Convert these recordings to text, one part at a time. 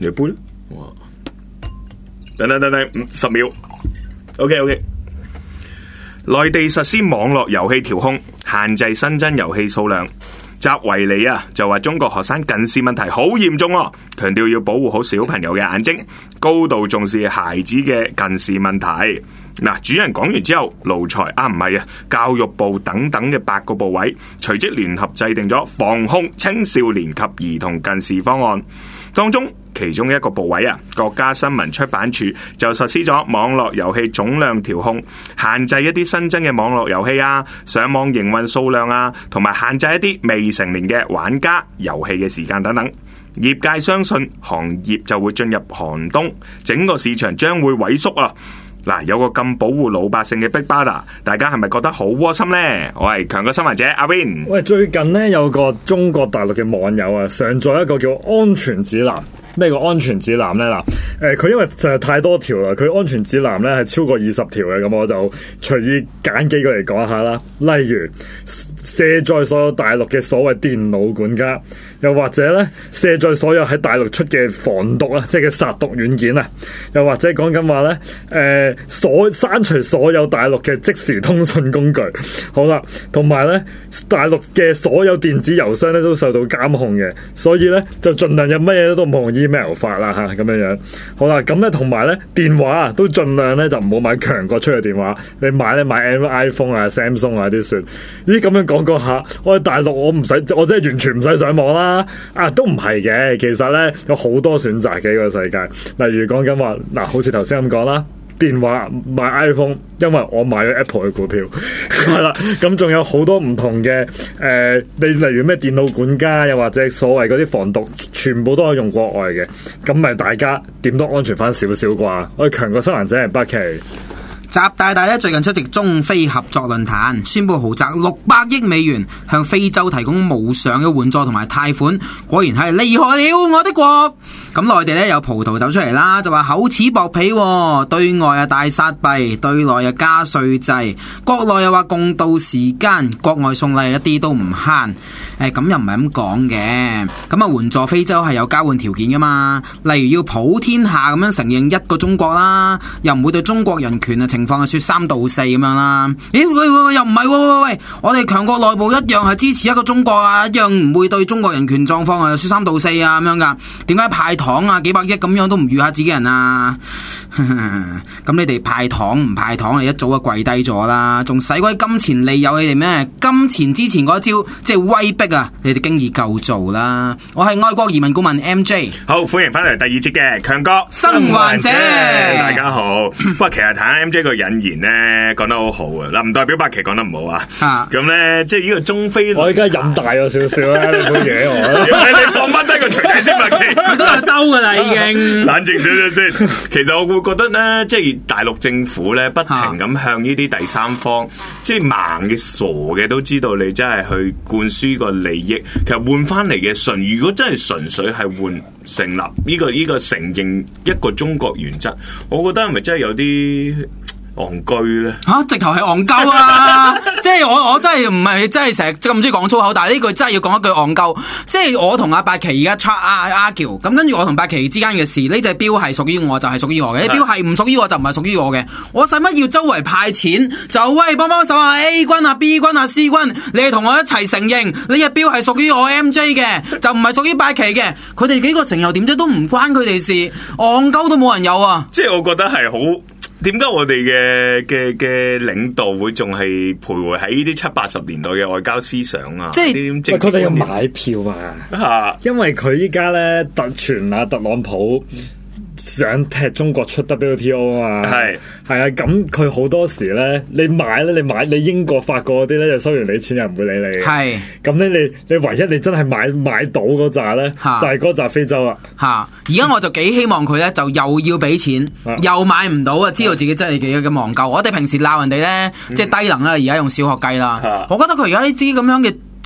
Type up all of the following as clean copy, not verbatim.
你杯啦。哇！等10秒。OK。內地實施網絡遊戲調控，限制新增遊戲數量。習維尼就話中國學生近視問題好嚴重喎，強調要保護好小朋友嘅眼睛，高度重視孩子嘅近視問題。主人講完之後，奴才教育部等等嘅8個部委隨即聯合制定咗防控青少年及兒童近視方案，當中其中一個部委國家新聞出版署就實施咗網絡遊戲總量調控，限制一啲新增嘅網絡遊戲上網營運數量同埋限制一啲未成年嘅玩家遊戲嘅時間等等。業界相信行業就會進入寒冬，整個市場將會萎縮有個咁保護老百姓嘅 Big Brother， 大家係咪覺得好窩心呢？我係強國新聞者阿 Win。 喂，最近呢，有個中國大陸嘅網友上載一個叫安全指南。咩個安全指南呢？佢因為就係太多條啦，佢安全指南呢係超過20條嘅，咁我就隨意揀幾個嚟講下啦。例如卸載所有大陸嘅所謂電腦管家，又或者呢卸載所有喺大陸出嘅防毒即係嘅殺毒軟件又或者講緊話呢刪除所有大陸嘅即時通訊工具。好啦，同埋呢大陸嘅所有電子郵箱呢都受到監控嘅，所以呢就盡量有乜嘢都唔用email 發啦咁樣。好啦，咁咧同埋咧電話都盡量咧就唔好買強國出嘅電話，你買 iPhone Samsung 啲算。呢啲咁樣講下，我喺大陸我真係完全唔使上網啦。都唔係嘅，其實咧有好多選擇嘅呢個世界。例如講緊話好似頭先咁講啦。電話買 iPhone，因為我買咗 Apple 嘅股票，係啦。咁仲有好多唔同嘅你例如咩電腦管家，又或者所謂嗰啲防毒，全部都係用國外嘅。咁咪大家點都安全翻少少啩？我哋強國新聞者係北奇。 習大大最近出席中非合作論壇，宣布豪擲600億美元向非洲提供無償嘅援助同埋貸款，果然係厲害了我的國。咁內地有葡萄走出嚟啦，就話厚此薄彼，對外大撒幣，對內加稅制，國內又話共度時間，國外送禮一啲都唔慳。咁又唔係咁講嘅，咁援助非洲係有交換條件噶嘛，例如要普天下咁樣承認一個中國啦，又唔會對中國人權嘅情況說三道四咁樣啦。喂，又唔係喂，我哋強國內部一樣係支持一個中國一樣唔會對中國人權狀況說三道四咁樣噶。點解派糖幾百億咁樣都唔預下自己人啊？咁你哋派糖唔派糖，你一早就跪低咗啦，仲使鬼金錢利誘你哋咩？金錢之前嗰招即係威逼你哋經已夠做啦。我係愛國移民顧問 MJ， 好歡迎翻嚟第2節嘅強國生還者， 大家好。不過其實睇下 MJ 個引言咧講得好好唔代表白旗講得唔好咁咧即係呢個中非， 我而家飲大咗少少啦，你杯嘢你放翻低個錘仔先，白旗佢都係兜噶啦已經。 冷靜少少先。其實我會覺得咧，即係大陸政府咧不停咁向呢啲第三方，即係盲嘅傻嘅都知道你真係去灌輸個利益，其實換翻嚟嘅如果真係純粹係換成立呢個承認一個中國原則，我覺得係咪真係有啲戇居咧？ 直頭係戇鳩啊！即係我真係唔係真係成日咁中意講粗口，但係呢句真係要講一句戇鳩。即係我同阿八旗而家argue，咁跟住我同八旗之間嘅事，呢隻標係屬於我就係屬於我嘅，呢標係唔屬於我就唔係屬於我嘅。我使乜要周圍派錢？就喂幫手啊 A 軍啊 B 軍啊 C 軍，你哋同我一齊承認呢隻標係屬於我 MJ 嘅，就唔係屬於八旗嘅。佢哋幾個成又點啫？都唔關佢哋事，戇鳩都冇人有啊！ 即係我覺得係好。點解我哋嘅領導會仲係徘徊喺呢啲70-80年代嘅外交思想即係佢哋要買票因為佢依家咧特朗普想踢中國出 WTO 啊嘛，係咁佢好多時咧，你買你英國法國嗰啲咧就收完你錢又唔會理你嘅，係咁咧你唯一你真係買到嗰扎咧就係嗰扎非洲啦而家我就幾希望佢咧就又要俾錢又買唔到知道自己真係幾咁戇鳩。我哋平時鬧人哋咧即係低能啦，而家用小學雞啦，我覺得佢而家呢啲咁樣嘅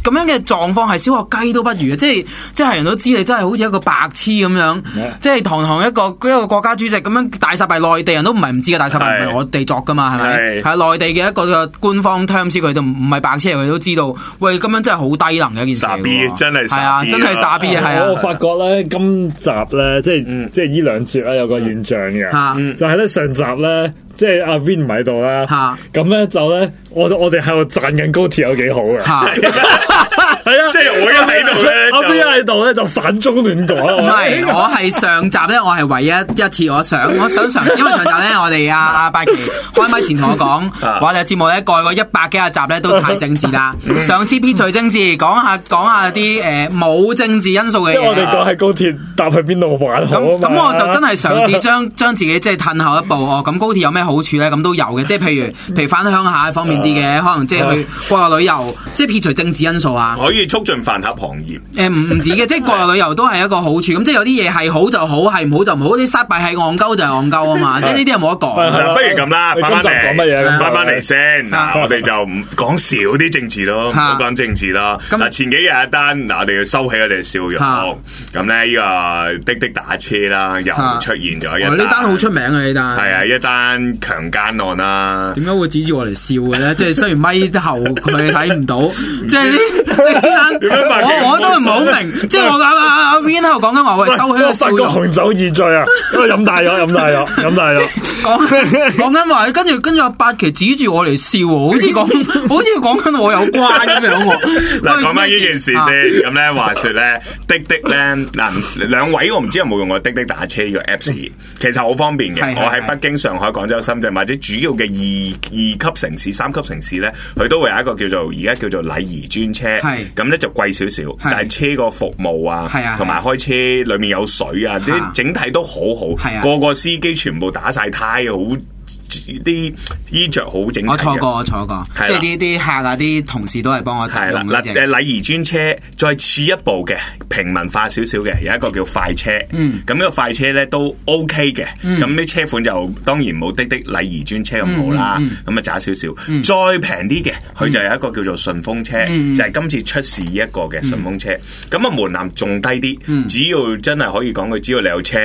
咁樣嘅狀況係小學雞都不如嘅，即係人都知你真係好似一個白痴咁樣，即係堂堂一個國家主席咁樣，大撒幣內地人都唔係唔知嘅，大撒幣唔係我哋作噶嘛，係咪？係內地嘅一個官方 terms，佢哋唔係白痴，佢哋都知道，喂，咁樣真係好低能嘅一件事。 傻 B 真係係啊，真係傻 B 啊！係啊， 我發覺咧今集咧，即係呢兩節咧有個現象嘅，就係咧上集咧。即係阿 Vin 唔喺度啦，咁咧就咧，我哋喺度讚緊高鐵有幾好嘅，係啊，即係我一喺度咧，阿 Vin 喺度咧就反中亂港。 唔係，我係上集咧，我係唯一一次我想嘗試，因為上集咧我哋阿拜奇開麥前同我講，我哋節目咧過去100幾集咧都太政治啦，嘗試撇除政治，講下啲冇政治因素嘅嘢。 即係我哋講喺高鐵搭去邊度玩好啊嘛。 咁我就真係嘗試將自己即係褪後一步哦。咁高鐵有咩好處咧？咁都有嘅，即係譬如翻鄉下方面啲嘅，可能即係去國內旅遊，即係撇除政治因素啊。 可以促進飯盒行業。 唔止嘅，即係國內旅遊都係一個好處。咁即係有啲嘢係好就好，係唔好就唔好。啲失敗係戇鳩就係戇鳩啊嘛。即係呢啲係冇得講。 嗱，不如咁啦，翻返嚟先。嗱，我哋就唔講少啲政治咯，唔好講政治咯。嗱，前幾日一單，嗱，我哋要收起我哋嘅笑容。咁咧，呢個滴滴打車啦，又出現咗一單。 呢單好出名啊！呢單係啊，一單強姦案啦。 點解會指住我嚟笑嘅咧？即係雖然咪後佢睇唔到，即係呢單我都唔係好明。即係我阿 Vin 喺度講緊話，喂，收起個笑容。 發覺紅酒易醉啊！因為飲大咗。 講緊話，跟住阿八奇指住我嚟笑，好似講緊我有關咁樣喎。 嗱，講翻呢件事先，咁咧話說咧，滴滴咧嗱，兩位我唔知有冇用過滴滴打車呢個 Apps，其實好方便嘅。我喺北京、上海、廣州、深圳或者主要嘅二級城市、3級城市咧，佢都會有一個而家叫做禮儀專車，咁咧就貴少少，但係車個服務啊，同埋開車裏面有水啊，啲整體都好好，個司機全部打晒呔，好。啲衣着好整齊。我坐過， 即係啲客啊，啲同事都係幫我用嗰隻。 禮儀專車再次一步嘅平民化少少嘅，有一個叫快車。咁呢個快車咧都 OK 嘅。咁啲車款就當然冇滴滴禮儀專車咁好啦。咁啊渣少少。再平啲嘅，佢就有一個叫做順風車，就係今次出事呢一個嘅順風車。咁啊門檻仲低啲，只要真係可以講佢，只要你有車，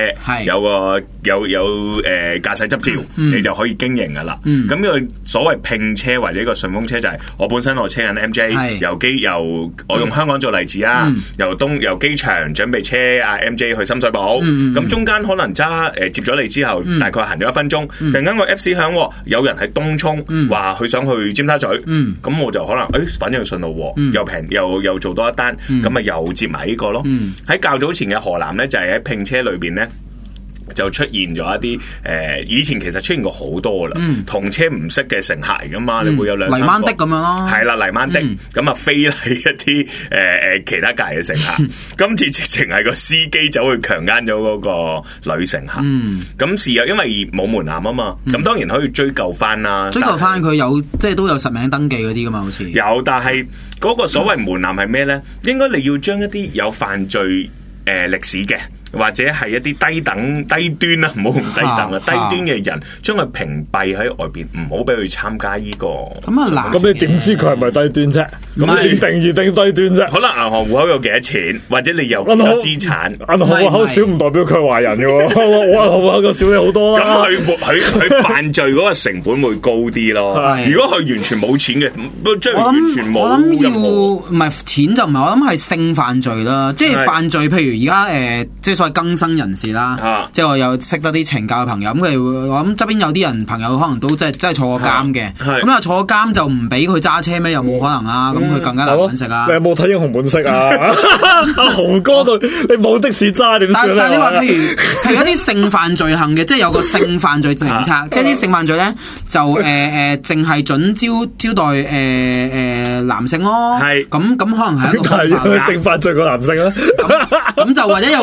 有駕駛執照，你就可以經營噶啦，咁呢個所謂拼車或者個順風車就係我本身我車緊 MJ，由我用香港做例子啊，由機場準備車阿 MJ 去深水埗，咁中間可能揸接咗你之後，大概行咗1分鐘，突然間個 Apps 響，有人喺東涌話佢想去尖沙咀，咁我就可能反正順路又平又做多一單，咁啊又接埋呢個咯。喺較早前嘅河南咧，就係喺拼車裏邊咧。就出現咗一啲以前其實出現過好多啦，同車唔識嘅乘客嚟噶嘛，你會有2-3個泥鯭的咁樣咯， 係啦，泥鯭的咁啊飛嚟一啲其他界嘅乘客，今次直情係個司機走去強姦咗嗰個女乘客，咁事後因為冇門檻啊嘛，咁當然可以追究翻啦， 追究翻佢有即係都有實名登記嗰啲噶嘛，好似有，但係嗰個所謂門檻係咩咧？應該你要將一啲有犯罪歷史嘅。或者係一啲低端啊，唔好咁低等啊，低端嘅人將佢屏蔽喺外邊，唔好俾佢參加呢個。 咁你點知佢係咪低端啫？咁你點定義定低端啫？ 可能銀行戶口有幾多錢，或者你有幾多資產？ 銀行戶口少唔代表佢係壞人嘅喎，我銀行戶口就少你好多啦。 咁佢犯罪嗰個成本會高啲咯。如果佢完全冇錢嘅，即係完全冇。 我諗要唔係錢就唔係，我諗係性犯罪啦。即係犯罪，譬如而家即係所謂更生人士啦，即係我有識得啲懲教嘅朋友，咁佢我諗側邊有啲人朋友可能都真係坐過監嘅，咁啊坐監就唔俾佢揸車咩？又冇可能啊！咁佢更加難揾食啊！ 你有冇睇《英雄本色》啊？阿豪哥度你冇的士揸點算咧？ 但係你話譬如係一啲性犯罪行嘅，即係有個性犯罪名冊，即係啲性犯罪咧就淨係準招待男性咯。係咁可能係一個性犯罪個男性啦。 咁就或者有個 record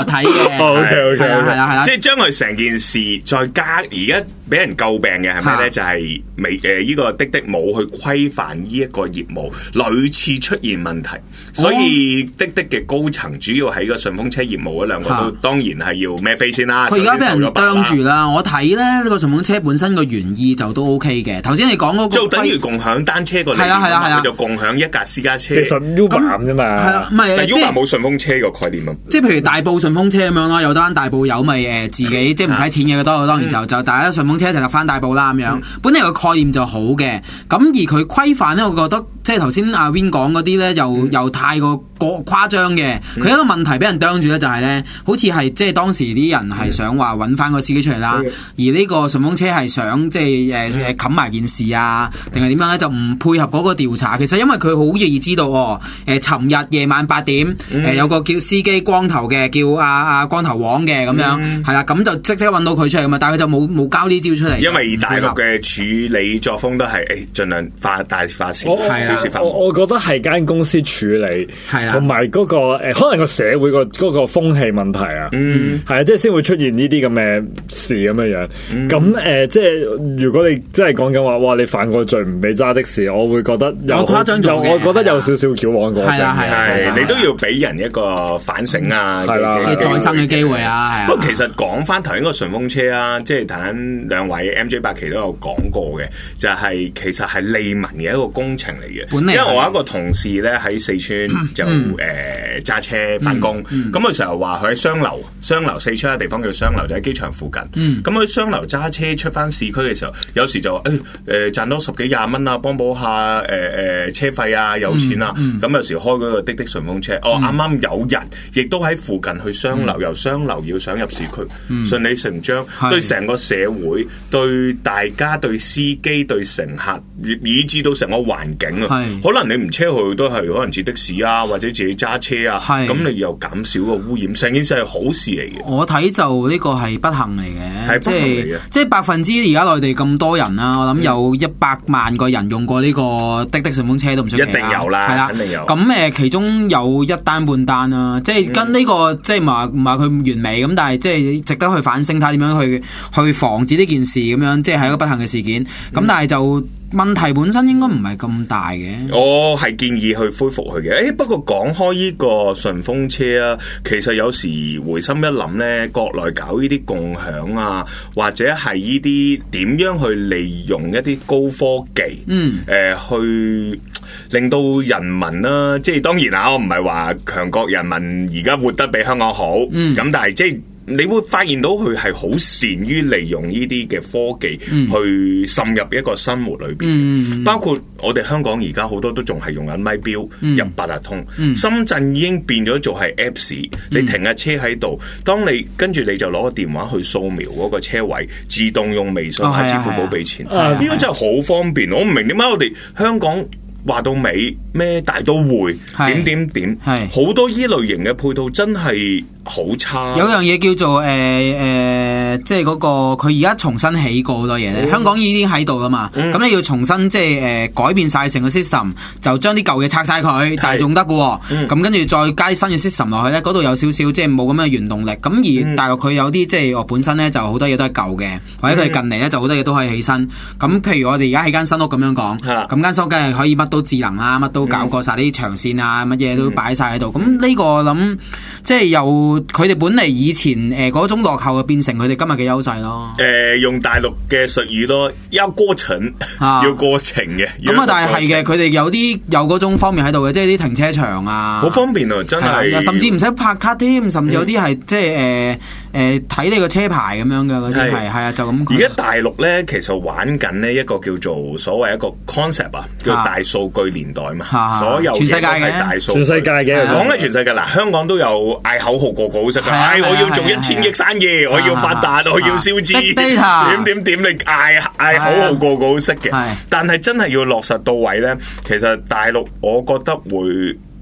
睇嘅。 OK， 係啦， 即係將佢成件事再加，而家俾人詬病嘅係咩咧？就係呢個滴滴冇去規範呢一個業務，屢次出現問題，所以滴滴嘅高層主要喺個順風車業務嗰兩個都當然係要孭飛先啦。 佢而家俾人啄住啦，我睇咧呢個順風車本身個原意就都 OK 嘅。頭先你講嗰個就等於共享單車個理念啊，就共享一架私家車。 其實 Uber 啫嘛， 係啦，唔係但 Uber 冇順風車個概念啊。 即係譬如大埔順風車咁樣咯，有單大埔有咪自己即係唔使錢嘅，當然就大家順風車一齊就翻大埔啦咁樣。本嚟個概念就好嘅，咁而佢規範咧，我覺得即係頭先阿 Win 講嗰啲咧，又太過誇張嘅。佢一個問題俾人啄住咧，就係咧，好似係即係當時啲人係想話揾翻個司機出嚟啦，而呢個順風車係想即係冚埋件事啊，定係點樣咧？就唔配合嗰個調查。其實因為佢好易知道尋日夜晚8點有個叫司機光頭嘅，叫阿光頭王嘅咁樣，係啦，咁就即刻揾到佢出嚟噶嘛。但係佢就冇交呢招出嚟， 因為大陸嘅處理作風都係盡量大事化小，小事化無。 我覺得係間公司處理， 係啦， 同埋嗰個可能個社會嗰個風氣問題啊，係啊，即係先會出現呢啲咁嘅事咁樣樣。咁即係如果你真係講緊話，哇！你犯過罪唔俾揸的士，我會覺得有誇張咗嘅， 我覺得有少少矯枉過正。 係你都要俾人一個反省啊， 係啦， 即係再生嘅機會啊。 不過其實講翻頭先個順風車啊，即係頭先兩位 MJ 八奇都有講過嘅，就係其實係利民嘅一個工程嚟嘅。因為我有一個同事咧喺四川就揸車翻工，咁佢成日話佢喺雙流四川嘅地方叫雙流，就喺機場附近。咁佢雙流揸車出翻市區嘅時候，有時就賺多10幾20蚊啊，幫補下車費啊，有錢啊。咁有時開嗰個滴滴順風車，啱啱有人亦都喺附近去雙流，由雙流要想入市區，順理成章，對成個社會、對大家、對司機、對乘客，以至到成個環境啊，可能你唔車去都係可能接的士啊，或者自己揸車啊，咁你又減少個污染，成件事係好事嚟嘅。 我睇就呢個係不幸嚟嘅， 係不幸嚟嘅， 即係%而家內地咁多人啦，我諗有100萬個人用過呢個滴滴順風車都唔出奇， 一定有啦，係啦，肯定有。 咁其中有一單半單啦，即係跟呢個即係唔係佢完美咁，但係即係值得去反省睇點樣去防止呢件事咁樣，即係一個不幸嘅事件。咁但係就問題本身應該唔係咁大嘅。 我係建議去恢復佢嘅。不過講開呢個順風車啊，其實有時回心一諗咧，國內搞呢啲共享啊，或者係呢啲點樣去利用一啲高科技，去令到人民啦，即係當然啊，我唔係話強國人民而家活得比香港好，咁但係即係你會發現到佢係好善於利用呢啲嘅科技去滲入一個生活裏邊，包括我哋香港而家好多都仲係用緊咪錶入八達通，深圳已經變咗做係 Apps，你停架車喺度，當你跟住你就攞個電話去掃描嗰個車位，自動用微信或支付寶俾錢，呢個真係好方便。我唔明點解我哋香港話到尾咩大都會點，好多依類型嘅配套真係好差。 有樣嘢叫做即係嗰個佢而家重新起過好多嘢咧。香港已經喺度啦嘛，咁你要重新即係改變晒成個 system， 就將啲舊嘢拆晒佢，但係用得嘅。咁跟住再加新嘅 system 落去咧，嗰度有少少即係冇咁嘅原動力。咁而大陸佢有啲即係我本身咧就好多嘢都係舊嘅，或者佢近嚟咧就好多嘢都可以起身。咁譬如我哋而家喺間新屋咁樣講，咁間新屋梗係可以乜都智能啊，乜都搞過晒啲長線啊，乜嘢都擺晒喺度。咁呢個我諗即係由佢哋本嚟以前嗰種落後，變成佢哋今日嘅優勢咯。 用大陸嘅術語咯，要過程，要過程嘅。 咁啊，但係嘅，佢哋有嗰種方面喺度嘅，即係啲停車場啊， 好方便啊，真係。 甚至唔使拍卡添，甚至有啲係即係睇你個車牌咁樣嘅嗰啲係啊，就咁。 而家大陸咧，其實玩緊呢一個叫做所謂一個 concept 啊，叫大數據年代嘛，所有全世界嘅大數， 全世界嘅講係全世界嗱，香港都有嗌口號，個個好識㗎。我要做1000億生意，我要發達，我要燒錢，點你嗌口號，個個好識嘅。但係真係要落實到位咧，其實大陸我覺得會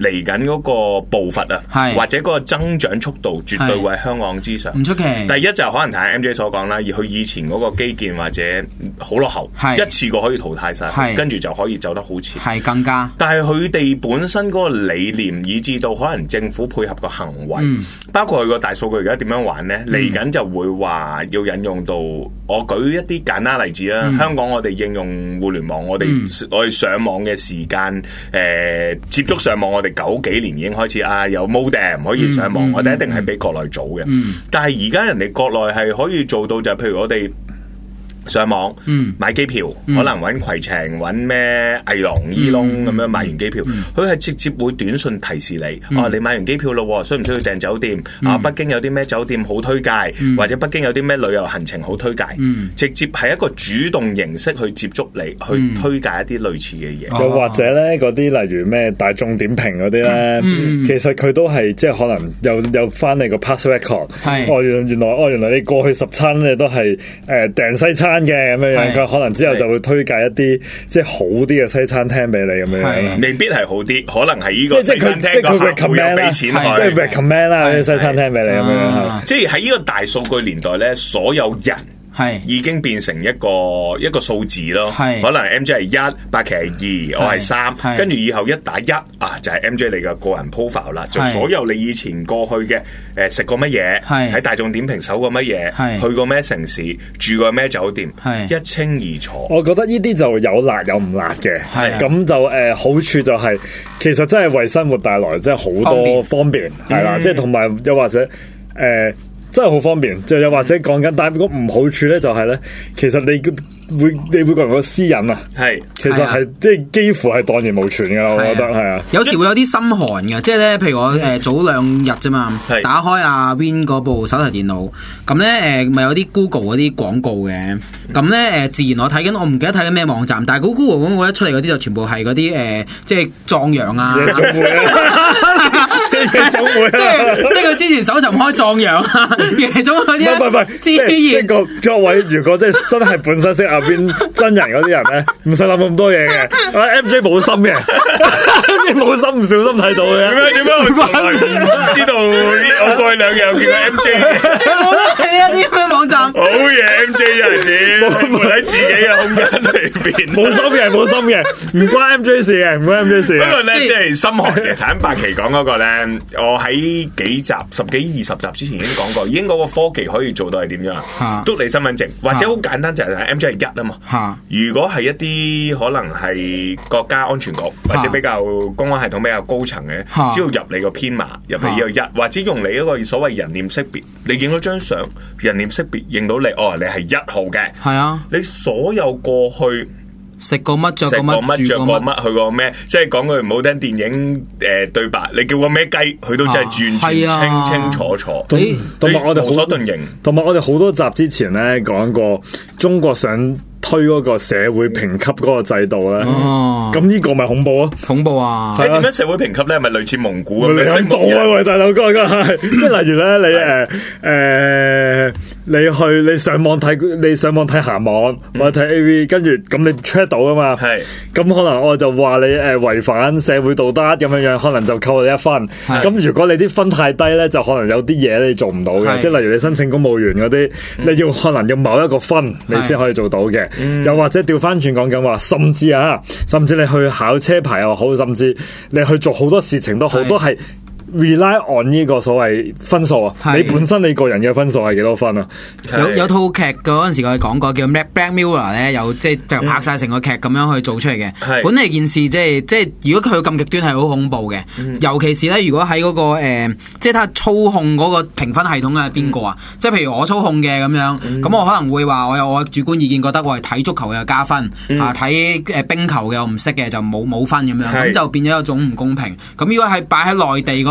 嚟緊嗰個步伐啊，或者嗰個增長速度，絕對會喺香港之上。 唔出奇。 第一就可能睇 MJ 所講啦，而佢以前嗰個基建或者好落後，一次過可以淘汰晒，跟住就可以走得好前。 係更加。但係佢哋本身嗰個理念，以至到可能政府配合個行為，包括佢個大數據而家點樣玩呢？嚟緊就會話要引用到，我舉一啲簡單例子啦。香港我哋應用互聯網，我哋上網嘅時間，接觸上網，我哋90幾年已經開始有 modem 可以上網，我哋一定係比國內早嘅。但係而家人哋國內係可以做到，就譬如我哋上網買機票，可能揾攜程揾咩藝龍、伊隆咁樣買完機票，佢係直接會短信提示你，你買完機票咯，需唔需要訂酒店？北京有啲咩酒店好推介，或者北京有啲咩旅遊行程好推介，直接係一個主動形式去接觸你，去推介一啲類似嘅嘢。 又或者咧，嗰啲例如咩大眾點評嗰啲咧，其實佢都係即係可能有翻你個 past record。原來你過去10餐你都係訂西餐嘅咁樣，佢可能之後就會推介一啲即係好啲嘅西餐廳俾你咁樣， 未必係好啲，可能係呢個西餐廳個客戶有俾錢， 即係 recommend 啦啲西餐廳俾你咁樣。 即係喺呢個大數據年代咧，所有人已經變成一個數字咯。可能 MJ 係1，百奇係2，我係3，跟住以後1打1就係 MJ 你嘅個人 profile 啦。就所有你以前過去嘅食過乜嘢，喺大眾點評搜過乜嘢，去過咩城市，住過咩酒店，一清二楚。 我覺得呢啲就有辣有唔辣嘅，咁就好處就係其實真係為生活帶來即係好多方便，係啦，即係同埋又或者真係好方便，就又或者講緊，但係如果唔好處咧，就係咧，其實你會個人個私隱啊，其實係即係幾乎係蕩然無存噶啦，我覺得係啊。 有時會有啲心寒嘅，即係咧，譬如我早2日啫嘛，打開阿 Win 嗰部手提電腦，咁咧咪有啲 Google 嗰啲廣告嘅，咁咧自然我睇緊，我唔記得睇緊咩網站，但係嗰 Google 廣告一出嚟嗰啲就全部係嗰啲即係壯陽啊，即係佢之前搜尋開壯陽啊。夜總嗰啲各位，如果真係本身識阿邊真人嗰啲人咧，唔使諗咁多嘢嘅。MJ 冇心嘅，MJ 冇心，唔小心睇到嘅。 點解我從來唔知道？我過去2日又見過 MJ。 我都係一啲咩網站。 好嘢 ，MJ 真係點？活喺自己嘅空間裏邊。 冇心嘅，唔關 MJ 事嘅，唔關 MJ 事。 不過咧，即係心寒嘅。睇白奇講嗰個咧，我喺幾集、10幾20集之前已經講過。已經嗰個科技可以做到係點樣啊？篤你身份證，或者好簡單就係 MJ 係1啊嘛。如果係一啲可能係國家安全局或者比較公安系統比較高層嘅，只要入你個編碼，入嚟呢個1，或者用你一個所謂人臉識別，你影咗張相，人臉識別認到你，你係1號嘅。係啊，你所有過去。 食過乜着過乜住過乜去過咩？即係講句唔好聽，電影對白，你叫個咩雞，佢都真係完全清清楚楚。 同埋我哋無所遁形。 同埋我哋好多集之前咧講過，中國想推嗰個社會評級嗰個制度咧，咁呢個咪恐怖啊！ 恐怖啊！ 你點樣社會評級咧？係咪類似蒙古咁？ 你恐怖啊！喂，大佬哥，即係例如咧，你上網睇鹹網，或者睇 AV， 跟住咁你 check 到噶嘛？係咁可能我就話你違反社會道德咁樣，可能就扣你1分。咁如果你啲分太低咧，就可能有啲嘢你做唔到嘅，即係例如你申請公務員嗰啲，你要可能要某一個分你先可以做到嘅。又或者調翻轉講緊話，甚至你去考車牌又好，甚至你去做好多事情都好，都係 rely on 呢個所謂分數啊。你本身你個人嘅分數係幾多分啊？ 有套劇嗰陣時我哋講過叫 Black Mirror 咧，有即係拍晒成個劇咁樣去做出嚟嘅。本嚟件事即係如果佢咁極端係好恐怖嘅，尤其是咧如果喺嗰個即係佢操控嗰個評分系統係邊個啊？即係譬如我操控嘅咁樣，咁我可能會話我有我主觀意見，覺得我係睇足球嘅加分，睇冰球嘅我唔識嘅就冇分咁樣，咁就變咗一種唔公平。咁如果係擺喺內地嗰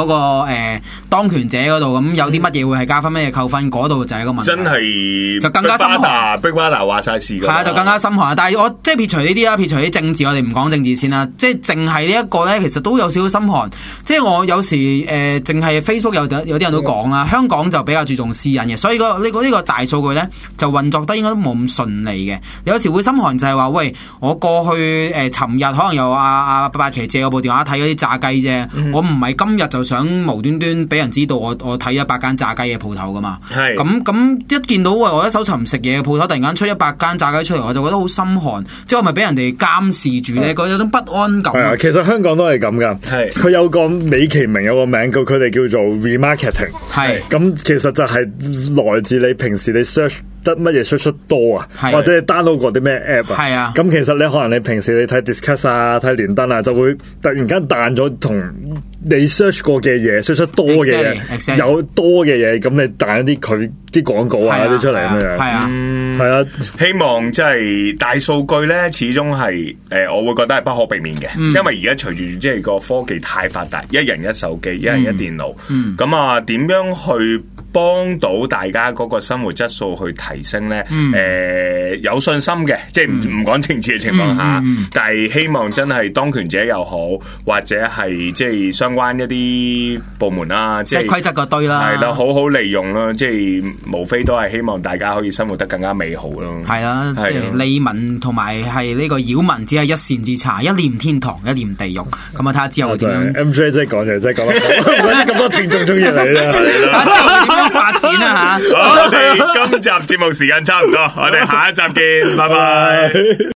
當權者嗰度，咁有啲乜嘢會係加分，乜嘢扣分，嗰度就係一個問題。 真係就更加深寒。 Big Brother 話晒事㗎。 係啊，就更加深寒。但係我即係撇除呢啲啦，撇除啲政治，我哋唔講政治先啦。即係淨係呢一個咧，其實都有少少心寒。即係我有時淨係 Facebook 有啲人都講啦，香港就比較注重私隱嘅，所以呢個大數據咧就運作得應該都冇咁順利嘅。有時會心寒就係話，喂，我過去尋日可能有阿八奇借我部電話睇嗰啲炸雞啫，我唔係今日就想無端端俾人知道我睇100間炸雞嘅鋪頭噶嘛。 係咁一見到我一搜尋食嘢嘅鋪頭，突然間出100間炸雞出嚟，我就覺得好心寒。即係我咪俾人哋監視住咧，有種不安感。 係啊，其實香港都係咁噶。係佢有個美其名有個名，佢哋叫做 remarketing。係咁，其實就係來自你平時你 search 得乜嘢 search 得多啊，或者你 download 過啲咩 app 啊。係啊。咁其實你可能你平時你睇 Discuss 啊、睇連登啊，就會突然間彈咗同你 search 過嘅嘢 search 得多嘅嘢，有多嘅嘢，咁你彈一啲佢啲廣告啊啲出嚟咁樣。係啊。係啊。 希望即係大數據咧，始終係我會覺得係不可避免嘅，因為而家隨住即係個科技太發達，一人一手機，一人一電腦，咁啊點樣去幫到大家嗰個生活質素去提升咧？有信心嘅，即係唔講政治嘅情況下，但係希望真係當權者又好，或者係即係相關一啲部門啦，即係規則嗰堆啦， 係啦，好好利用啦，即係無非都係希望大家可以生活得更加美好咯。係啦，即係利民同埋係呢個擾民，只係一線之差，一念天堂，一念地獄。咁啊，睇下之後點樣。 MJ 真係講嘢真係講得咁多聽眾中意你啦，係啦。 點樣發展啊吓？ 好，我哋今集節目時間差唔多，我哋下一集見，拜拜。